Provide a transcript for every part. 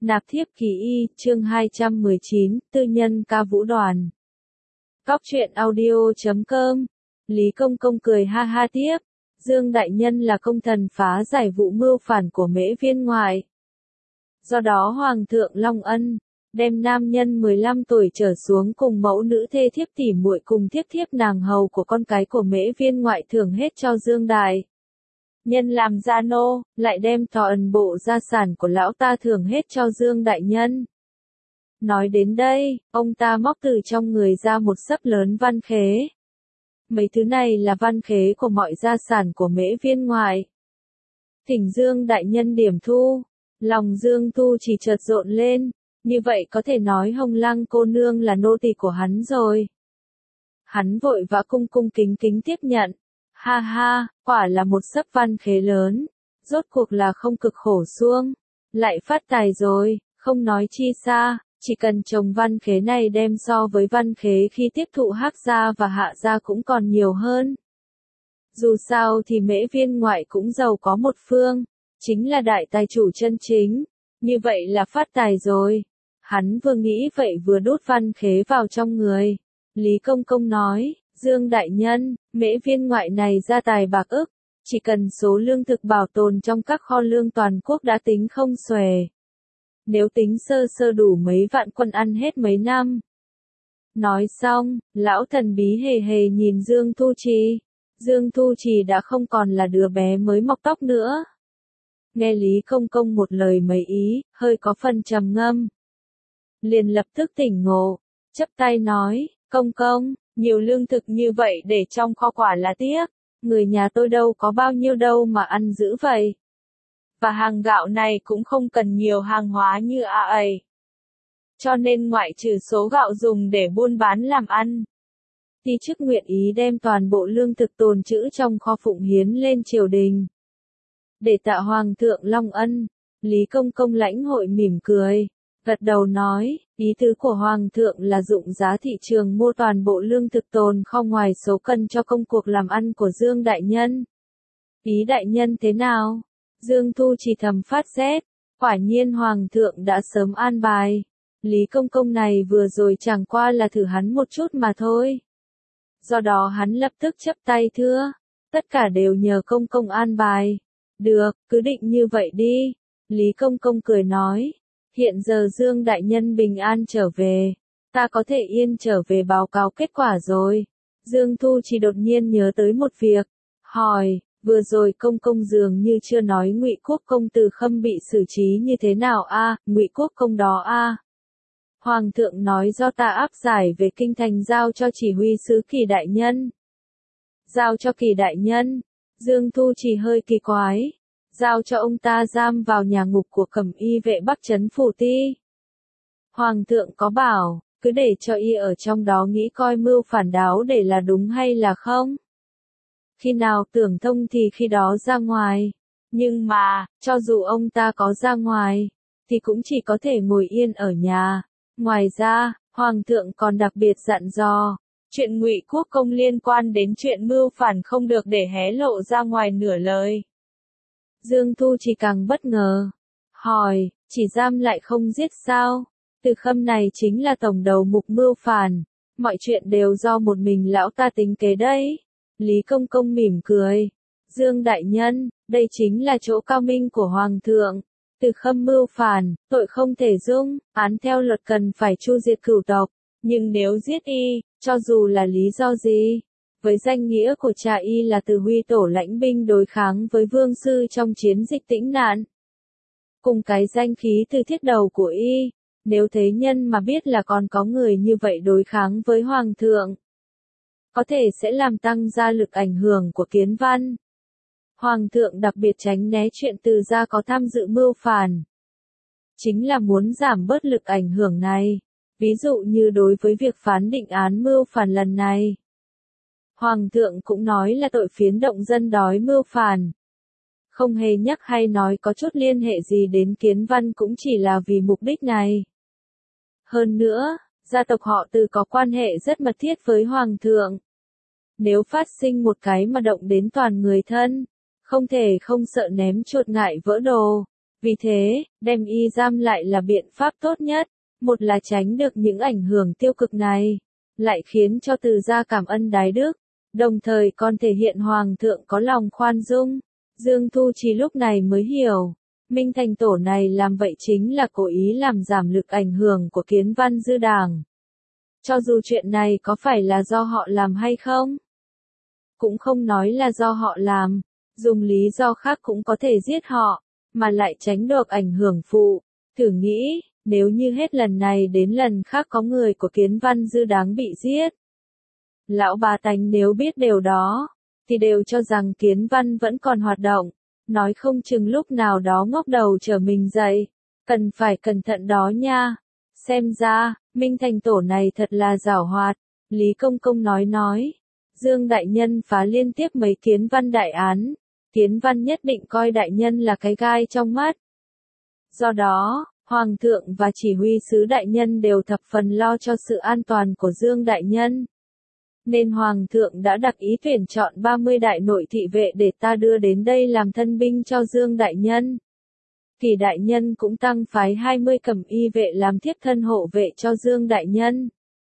Nạp thiếp kỳ y, chương 219, tư nhân ca vũ đoàn. Cóc truyện audio.com. Lý Công Công cười ha ha tiếp. Dương Đại Nhân là công thần phá giải vụ mưu phản của Mễ Viên ngoại. Do đó Hoàng thượng Long Ân, đem nam nhân 15 tuổi trở xuống cùng mẫu nữ thê thiếp tỉ muội cùng thiếp nàng hầu của con cái của Mễ Viên ngoại thưởng hết cho Dương Đại Nhân làm gia nô, lại đem toàn bộ gia sản của lão ta thưởng hết cho Dương Đại Nhân. Nói đến đây, ông ta móc từ trong người ra một xấp lớn văn khế. Mấy thứ này là văn khế của mọi gia sản của Mễ Viên ngoại. Thỉnh Dương Đại Nhân điểm thu, lòng Dương Tu chỉ chợt rộn lên, như vậy có thể nói Hồng Lăng cô nương là nô tỳ của hắn rồi. Hắn vội vã cung kính tiếp nhận. Ha ha, quả là một xấp văn khế lớn, rốt cuộc là không cực khổ xuông, lại phát tài rồi, không nói chi xa, chỉ cần trồng văn khế này đem so với văn khế khi tiếp thụ Hắc gia và Hạ gia cũng còn nhiều hơn. Dù sao thì Mễ Viên ngoại cũng giàu có một phương, chính là đại tài chủ chân chính, như vậy là phát tài rồi. Hắn vừa nghĩ vậy vừa đút văn khế vào trong người. Lý Công Công nói, Dương Đại Nhân, Mễ Viên ngoại này gia tài bạc ức, chỉ cần số lương thực bảo tồn trong các kho lương toàn quốc đã tính không xuể. Nếu tính sơ đủ mấy vạn quân ăn hết mấy năm. Nói xong, lão thần bí hề nhìn Dương Thu Trì. Dương Thu Trì đã không còn là đứa bé mới mọc tóc nữa. Nghe Lý Công Công một lời mấy ý, hơi có phần trầm ngâm. Liền lập tức tỉnh ngộ, chắp tay nói, Công Công, nhiều lương thực như vậy để trong kho quả là tiếc, người nhà tôi đâu có bao nhiêu đâu mà ăn giữ vậy. Và hàng gạo này cũng không cần nhiều hàng hóa như ấy. Cho nên ngoại trừ số gạo dùng để buôn bán làm ăn. Ti chức nguyện ý đem toàn bộ lương thực tồn trữ trong kho phụng hiến lên triều đình. Để tạ Hoàng thượng Long Ân, Lý Công Công lãnh hội mỉm cười, gật đầu nói, ý tứ của Hoàng thượng là dụng giá thị trường mua toàn bộ lương thực tồn kho ngoài số cân cho công cuộc làm ăn của Dương Đại Nhân. Ý Đại Nhân thế nào? Dương Thu chỉ thầm phát rét, quả nhiên Hoàng thượng đã sớm an bài. Lý Công Công này vừa rồi chẳng qua là thử hắn một chút mà thôi. Do đó hắn lập tức chắp tay thưa, tất cả đều nhờ Công Công an bài. Được, cứ định như vậy đi. Lý Công Công cười nói, hiện giờ Dương Đại Nhân bình an trở về, ta có thể yên trở về báo cáo kết quả rồi. Dương Thu chỉ đột nhiên nhớ tới một việc, hỏi, vừa rồi Công Công dường như chưa nói Ngụy Quốc công Từ Khâm bị xử trí như thế nào a? Ngụy Quốc công đó a? Hoàng thượng nói do ta áp giải về kinh thành giao cho chỉ huy sứ Kỳ đại nhân. Giao cho Kỳ đại nhân? Dương Thu chỉ hơi kỳ quái. Giao cho ông ta giam vào nhà ngục của Cẩm Y vệ Bắc trấn phủ ti. Hoàng thượng có bảo, cứ để cho y ở trong đó nghĩ coi mưu phản đáo để là đúng hay là không. Khi nào tưởng thông thì khi đó ra ngoài. Nhưng mà, cho dù ông ta có ra ngoài, thì cũng chỉ có thể ngồi yên ở nhà. Ngoài ra, Hoàng thượng còn đặc biệt dặn dò, chuyện Ngụy Quốc công liên quan đến chuyện mưu phản không được để hé lộ ra ngoài nửa lời. Dương Thu chỉ càng bất ngờ. Hỏi, chỉ giam lại không giết sao? Từ Khâm này chính là tổng đầu mục mưu phản. Mọi chuyện đều do một mình lão ta tính kế đấy. Lý Công Công mỉm cười. Dương Đại Nhân, đây chính là chỗ cao minh của Hoàng thượng. Từ Khâm mưu phản, tội không thể dung, án theo luật cần phải tru diệt cửu tộc. Nhưng nếu giết y, cho dù là lý do gì, với danh nghĩa của cha y là từ huy tổ lãnh binh đối kháng với vương sư trong chiến dịch Tĩnh Nạn. Cùng cái danh khí từ thiết đầu của y, nếu thế nhân mà biết là còn có người như vậy đối kháng với Hoàng thượng, có thể sẽ làm tăng gia lực ảnh hưởng của Kiến Văn. Hoàng thượng đặc biệt tránh né chuyện Từ gia có tham dự mưu phản. Chính là muốn giảm bớt lực ảnh hưởng này, ví dụ như đối với việc phán định án mưu phản lần này. Hoàng thượng cũng nói là tội phiến động dân đói mưu phản. Không hề nhắc hay nói có chút liên hệ gì đến Kiến Văn cũng chỉ là vì mục đích này. Hơn nữa, gia tộc họ Từ có quan hệ rất mật thiết với Hoàng thượng. Nếu phát sinh một cái mà động đến toàn người thân, không thể không sợ ném chuột ngại vỡ đồ. Vì thế, đem y giam lại là biện pháp tốt nhất, một là tránh được những ảnh hưởng tiêu cực này, lại khiến cho Từ gia cảm ơn đái đức, đồng thời còn thể hiện hoàng thượng có lòng khoan dung. Dương Thu Trì lúc này mới hiểu, Minh Thành Tổ này làm vậy chính là cố ý làm giảm lực ảnh hưởng của Kiến Văn Dư Đảng. Cho dù chuyện này có phải là do họ làm hay không, cũng không nói là do họ làm, dùng lý do khác cũng có thể giết họ, mà lại tránh được ảnh hưởng phụ. Thử nghĩ, nếu như hết lần này đến lần khác có người của Kiến Văn Dư đáng bị giết. Lão bá tánh nếu biết điều đó, thì đều cho rằng Kiến Văn vẫn còn hoạt động, nói không chừng lúc nào đó ngóc đầu trở mình dậy. Cần phải cẩn thận đó nha. Xem ra, Minh Thành Tổ này thật là giảo hoạt. Lý Công Công nói. Dương đại nhân phá liên tiếp mấy Kiến Văn đại án. Kiến Văn nhất định coi đại nhân là cái gai trong mắt. Do đó, Hoàng thượng và chỉ huy sứ đại nhân đều thập phần lo cho sự an toàn của Dương đại nhân. Nên Hoàng thượng đã đặc ý tuyển chọn 30 đại nội thị vệ để ta đưa đến đây làm thân binh cho Dương đại nhân. Kỳ đại nhân cũng tăng phái 20 cẩm y vệ làm thiếp thân hộ vệ cho Dương đại nhân.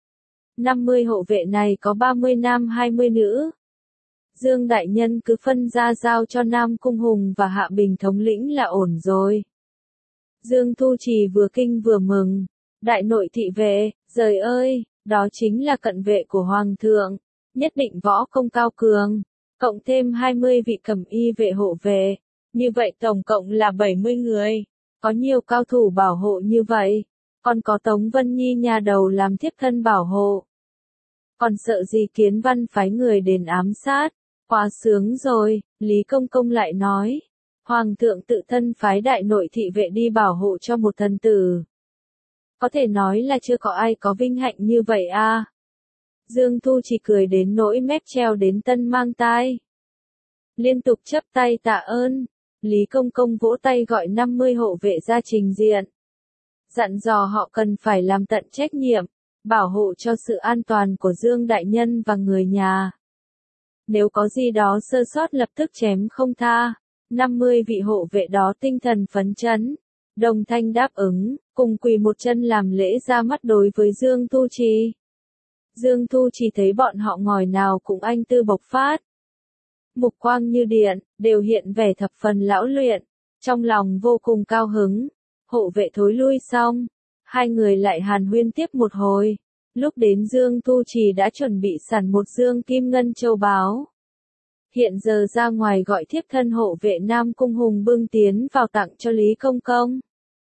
50 hộ vệ này có 30 nam 20 nữ. Dương đại nhân cứ phân ra giao cho Nam Cung Hùng và Hạ Bình thống lĩnh là ổn rồi. Dương Thu Trì vừa kinh vừa mừng. Đại nội thị vệ, giời ơi, đó chính là cận vệ của Hoàng thượng, nhất định võ công cao cường, cộng thêm 20 vị cẩm y vệ hộ vệ. Như vậy tổng cộng là 70 người, có nhiều cao thủ bảo hộ như vậy, còn có Tống Vân Nhi nhà đầu làm thiếp thân bảo hộ. Còn sợ gì Kiến Văn phái người đến ám sát, quá sướng rồi, Lý Công Công lại nói. Hoàng thượng tự thân phái đại nội thị vệ đi bảo hộ cho một thần tử. Có thể nói là chưa có ai có vinh hạnh như vậy à. Dương Thu chỉ cười đến nỗi mép treo đến tân mang tai. Liên tục chắp tay tạ ơn. Lý Công Công vỗ tay gọi 50 hộ vệ ra trình diện. Dặn dò họ cần phải làm tận trách nhiệm, bảo hộ cho sự an toàn của Dương đại nhân và người nhà. Nếu có gì đó sơ sót lập tức chém không tha. 50 vị hộ vệ đó tinh thần phấn chấn, đồng thanh đáp ứng, cùng quỳ một chân làm lễ ra mắt đối với Dương Thu Trì. Dương Thu Trì thấy bọn họ ngồi nào cũng anh tư bộc phát. Mục quang như điện, đều hiện vẻ thập phần lão luyện, trong lòng vô cùng cao hứng. Hộ vệ thối lui xong, hai người lại hàn huyên tiếp một hồi. Lúc đến Dương Thu Trì đã chuẩn bị sẵn một dương kim ngân châu báu. Hiện giờ ra ngoài gọi thiếp thân hộ vệ Nam Cung Hùng bưng tiến vào tặng cho Lý Công Công.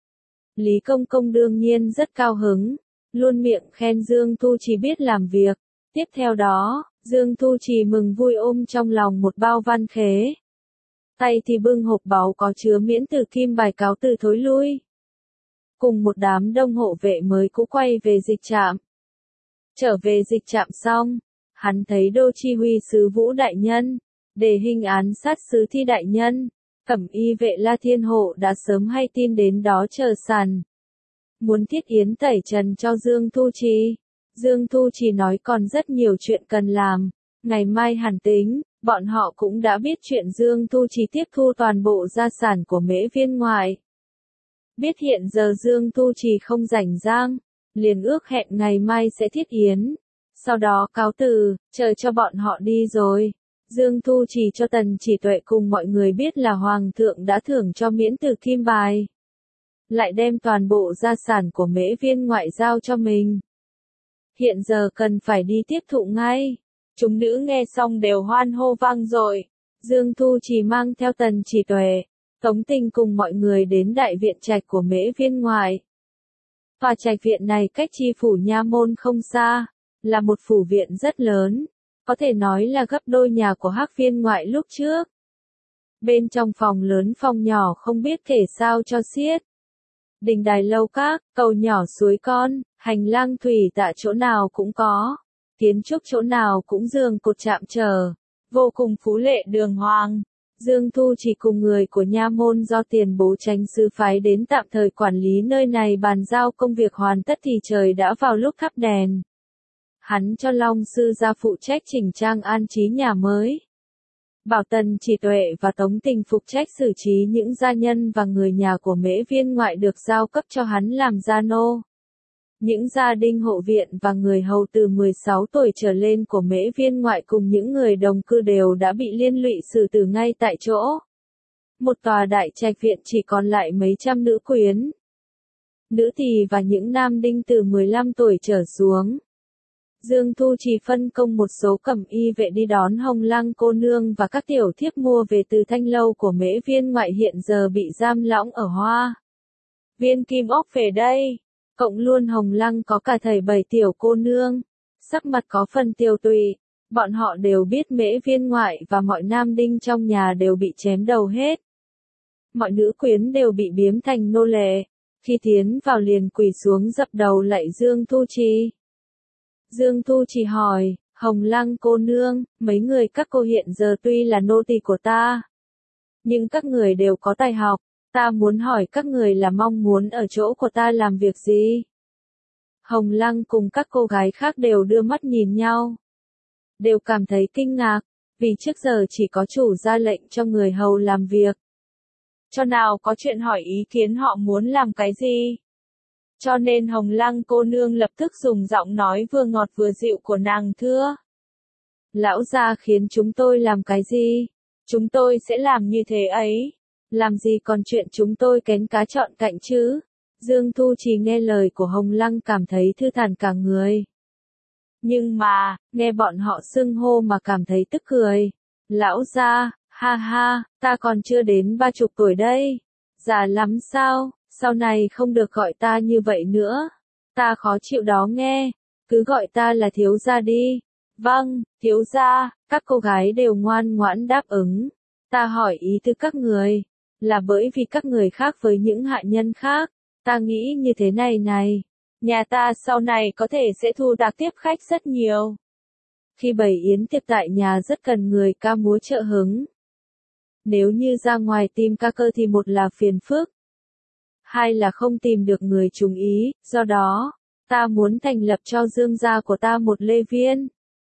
Lý Công Công đương nhiên rất cao hứng, luôn miệng khen Dương Thu Trì biết làm việc. Tiếp theo đó, Dương Thu Trì mừng vui ôm trong lòng một bao văn khế. Tay thì bưng hộp báu có chứa miễn tử kim bài cáo từ thối lui. Cùng một đám đông hộ vệ mới cũ quay về dịch trạm. Trở về dịch trạm xong, hắn thấy đô chi huy sứ Vũ đại nhân, đề hình án sát sứ Thi đại nhân, cẩm y vệ La Thiên Hộ đã sớm hay tin đến đó chờ sẵn. Muốn thiết yến tẩy trần cho Dương Thu Trì. Dương Thu Trì nói còn rất nhiều chuyện cần làm, ngày mai hẳn tính, bọn họ cũng đã biết chuyện Dương Thu Trì tiếp thu toàn bộ gia sản của Mễ Viên Ngoại. Biết hiện giờ Dương Thu Trì không rảnh rang, liền ước hẹn ngày mai sẽ thiết yến. Sau đó cáo từ, chờ cho bọn họ đi rồi. Dương Thu Trì cho Tần Chỉ Tuệ cùng mọi người biết là Hoàng thượng đã thưởng cho miễn tử kim bài. Lại đem toàn bộ gia sản của Mễ Viên Ngoại giao cho mình. Hiện giờ cần phải đi tiếp thụ ngay. Chúng nữ nghe xong đều hoan hô vang rồi. Dương Thu Trì mang theo Tần Chỉ Tuệ, Tống Tình cùng mọi người đến đại viện trạch của Mễ Viên Ngoại. Tòa trạch viện này cách chi phủ nha môn không xa, là một phủ viện rất lớn, có thể nói là gấp đôi nhà của Hắc Viên Ngoại lúc trước. Bên trong phòng lớn phòng nhỏ không biết kể sao cho xiết. Đình đài lâu các, cầu nhỏ suối con, hành lang thủy tạ chỗ nào cũng có, kiến trúc chỗ nào cũng giường cột chạm trờ, vô cùng phú lệ đường hoàng. Dương Thu chỉ cùng người của nha môn do tiền bố Chánh sứ phái đến tạm thời quản lý nơi này bàn giao công việc hoàn tất thì trời đã vào lúc thắp đèn. Hắn cho Long sư ra phụ trách chỉnh trang an trí nhà mới. bảo Tần Chỉ Tuệ và Tống Tình phụ trách xử trí những gia nhân và người nhà của Mễ Viên Ngoại được giao cấp cho hắn làm gia nô. Những gia đình hộ viện và người hầu từ 16 tuổi trở lên của Mễ Viên Ngoại cùng những người đồng cư đều đã bị liên lụy xử tử ngay tại chỗ. Một tòa đại trạch viện chỉ còn lại mấy trăm nữ quyến, nữ tỳ và những nam đinh từ 15 tuổi trở xuống. Dương Thu Trì phân công một số cẩm y vệ đi đón Hồng Lăng cô nương và các tiểu thiếp mua về từ thanh lâu của Mễ Viên Ngoại hiện giờ bị giam lỏng ở Hoa Viên Kim Ốc về đây. Cộng luôn Hồng Lăng có cả thầy 7 tiểu cô nương, sắc mặt có phần tiều tụy. Bọn họ đều biết Mễ Viên Ngoại và mọi nam đinh trong nhà đều bị chém đầu hết. Mọi nữ quyến đều bị biếm thành nô lệ, khi tiến vào liền quỳ xuống dập đầu lạy Dương Thu Trì. Dương Thu Trì hỏi, Hồng Lăng cô nương, mấy người các cô hiện giờ tuy là nô tỳ của ta, nhưng các người đều có tài học, ta muốn hỏi các người là mong muốn ở chỗ của ta làm việc gì? Hồng Lăng cùng các cô gái khác đều đưa mắt nhìn nhau, đều cảm thấy kinh ngạc, vì trước giờ chỉ có chủ ra lệnh cho người hầu làm việc. Cho nào có chuyện hỏi ý kiến họ muốn làm cái gì? Cho nên Hồng Lăng cô nương lập tức dùng giọng nói vừa ngọt vừa dịu của nàng thưa. Lão gia khiến chúng tôi làm cái gì? Chúng tôi sẽ làm như thế ấy. Làm gì còn chuyện chúng tôi kén cá chọn cạnh chứ? Dương Thu Trì nghe lời của Hồng Lăng cảm thấy thư thản cả người. Nhưng mà, nghe bọn họ xưng hô mà cảm thấy tức cười. Lão gia, ha ha, ta còn chưa đến 30 tuổi đây. Già lắm sao? Sau này không được gọi ta như vậy nữa. Ta khó chịu đó nghe. Cứ gọi ta là thiếu gia đi. Vâng, thiếu gia, các cô gái đều ngoan ngoãn đáp ứng. Ta hỏi ý tư các người, là bởi vì các người khác với những hạ nhân khác. Ta nghĩ như thế này này. Nhà ta sau này có thể sẽ thu đạc tiếp khách rất nhiều. Khi bày yến tiệc tại nhà rất cần người ca múa trợ hứng. Nếu như ra ngoài tìm ca cơ thì một là phiền phức, hai là không tìm được người trùng ý, do đó, ta muốn thành lập cho Dương gia của ta một lê viên.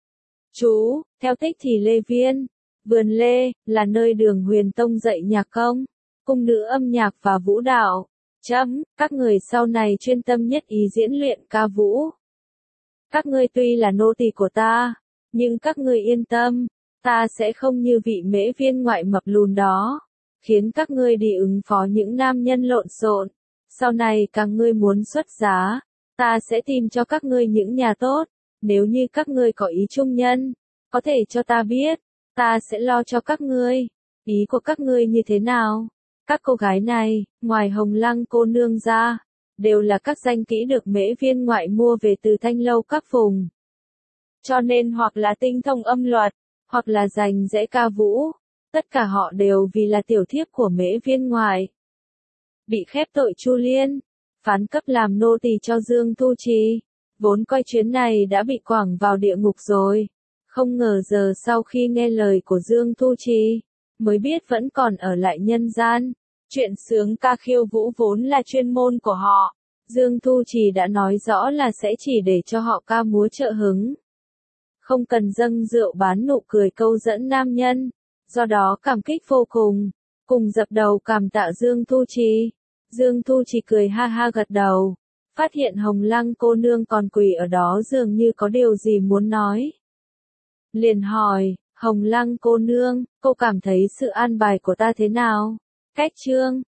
Chú, theo tích thì lê viên, vườn lê, là nơi Đường Huyền Tông dạy nhạc công, cung nữ âm nhạc và vũ đạo. Các người sau này chuyên tâm nhất ý diễn luyện ca vũ. Các ngươi tuy là nô tỳ của ta, nhưng các ngươi yên tâm, ta sẽ không như vị Mễ Viên Ngoại mập lùn đó, khiến các ngươi đi ứng phó những nam nhân lộn xộn. Sau này các ngươi muốn xuất giá, ta sẽ tìm cho các ngươi những nhà tốt, nếu như các ngươi có ý trung nhân, có thể cho ta biết, ta sẽ lo cho các ngươi. Ý của các ngươi như thế nào? Các cô gái này, ngoài Hồng Lăng cô nương ra, đều là các danh kỹ được Mễ Viên Ngoại mua về từ thanh lâu các vùng. Cho nên hoặc là tinh thông âm luật, hoặc là rành rẽ ca vũ, tất cả họ đều vì là tiểu thiếp của Mễ Viên Ngoại. Bị khép tội Chu Liên, phán cấp làm nô tỳ cho Dương Thu Trì, vốn coi chuyến này đã bị quẳng vào địa ngục rồi, không ngờ giờ sau khi nghe lời của Dương Thu Trì, mới biết vẫn còn ở lại nhân gian. Chuyện sướng ca khiêu vũ vốn là chuyên môn của họ, Dương Thu Trì đã nói rõ là sẽ chỉ để cho họ ca múa trợ hứng, không cần dâng rượu bán nụ cười câu dẫn nam nhân, do đó cảm kích vô cùng, cùng dập đầu cảm tạ Dương Thu Trì. Dương Thu Trì cười ha ha gật đầu, phát hiện Hồng Lăng cô nương còn quỳ ở đó dường như có điều gì muốn nói. Liền hỏi, Hồng Lăng cô nương, cô cảm thấy sự an bài của ta thế nào? Cách chương